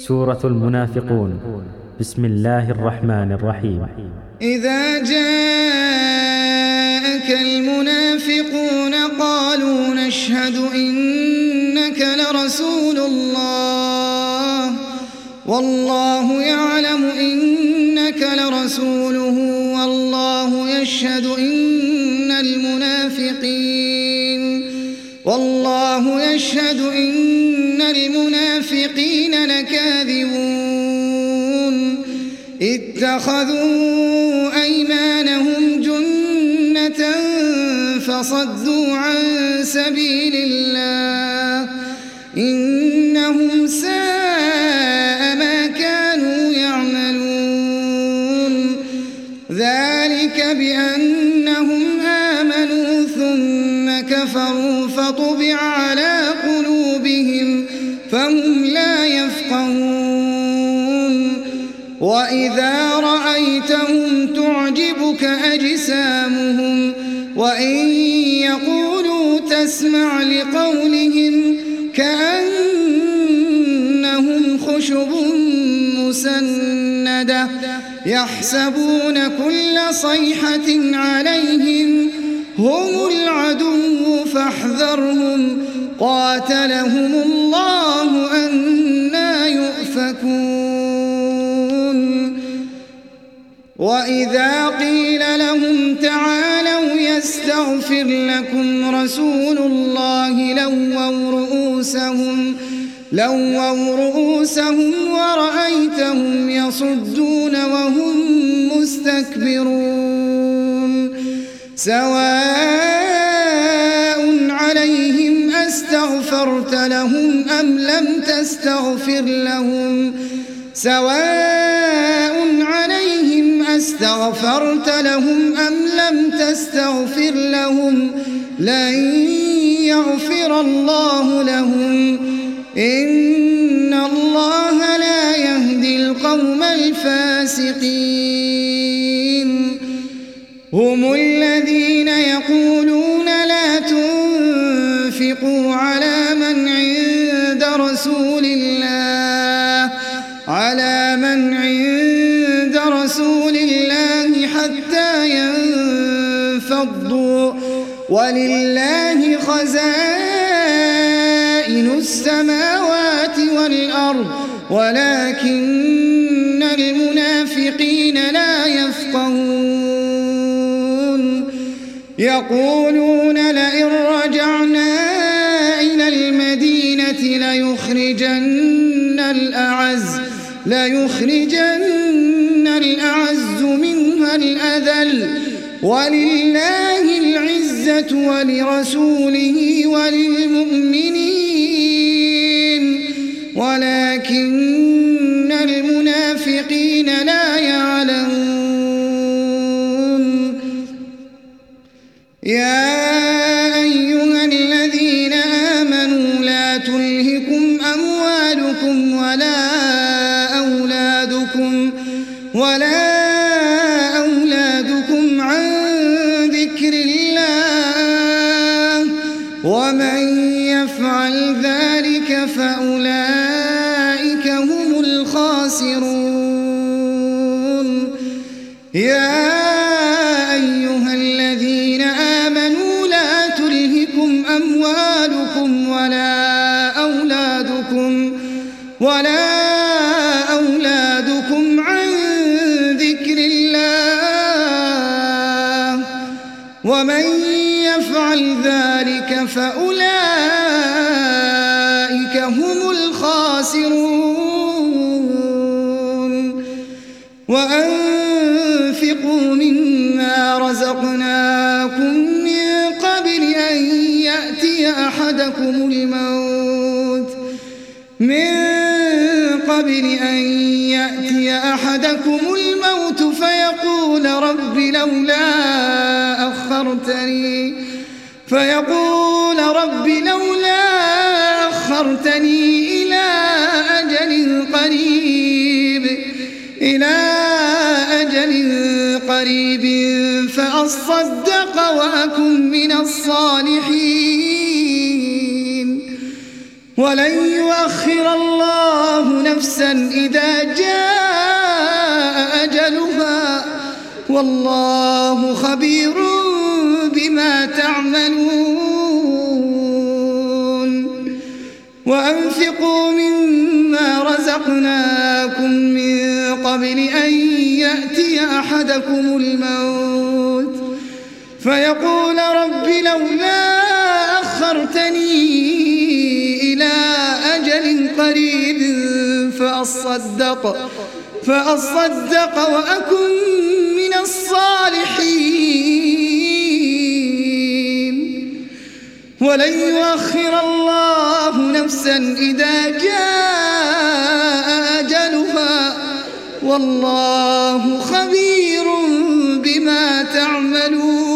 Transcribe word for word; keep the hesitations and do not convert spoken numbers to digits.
سورة المنافقون. بسم الله الرحمن الرحيم. إذا جاءك المنافقون قالوا نشهد إنك لرسول الله والله يعلم إنك لرسوله والله يشهد إن المنافقين والله يشهد إن المنافقين لكاذبون اتخذوا أيمانهم جنة فصدوا عن سبيل الله إنهم ساء ما كانوا يعملون ذلك بأنهم آمنوا ثم كفروا فطبع على قلوبهم فهم لا يفقهون وإذا رأيتهم تعجبك أجسامهم وإن يقولوا تسمع لقولهم كأنهم خشب مسندة يحسبون كل صيحة عليهم هم العدو فاحذرهم قاتلهم الله أنى يؤفكون وإذا قيل لهم تعالوا يستغفر لكم رسول الله لووا رؤوسهم لووا رؤوسهم ورأيتهم يصدون وهم مستكبرون سواء عليهم أستغفرت لهم أم لم تستغفر لهم سواء عليهم أستغفرت لهم أم لم تستغفر لهم لن يغفر الله لهم إن الله لا يهدي القوم الفاسقين هم الذين يقولون لا تنفقوا على من عند رسول الله على من عند رسول الله حتى ينفضوا ولله خزائن السماوات والأرض ولكن المنافقين لا يفقهون يقولون لئن رجعنا إلى المدينة ليخرجن الأعز ليخرجن الأعز منها الأذل ولله العزة ولرسوله وللمؤمنين ولكن المنافقين لا يعلمون يا أيها الذين آمنوا لا تلهكم أموالكم ولا أولادكم ولا أولادكم عن ذكر الله ومن يفعل ذلك فأولئك هم الخاسرون يا أيها الذين آمنوا لا تلهكم أموالكم ولا أولادكم ولا أولادكم عن ذكر الله ومن يفعل ذلك فأولئك هم الخاسرون وأنفقوا مما رزقناكم من قبل أن يأتي أحدكم الموت من قبل أن يأتي أحدكم الموت فيقول رب لولا أخرتني فيقول رب لولا أخرتني إلى أجل قريب إلى أجل قريب فأصدق وأكن من الصالحين ولن يؤخر الله نفسا إذا جاء أجلها والله خبير بما تعملون وأنفقوا مما رزقناكم من قبل أن يأتي أحدكم الموت فيقول رب لولا أخرتني إلى أجل قريب فأصدق, فأصدق وأكن من الصالحين ولن يؤخر الله نفسا إذا جاء أجلها والله خبير بما تعملون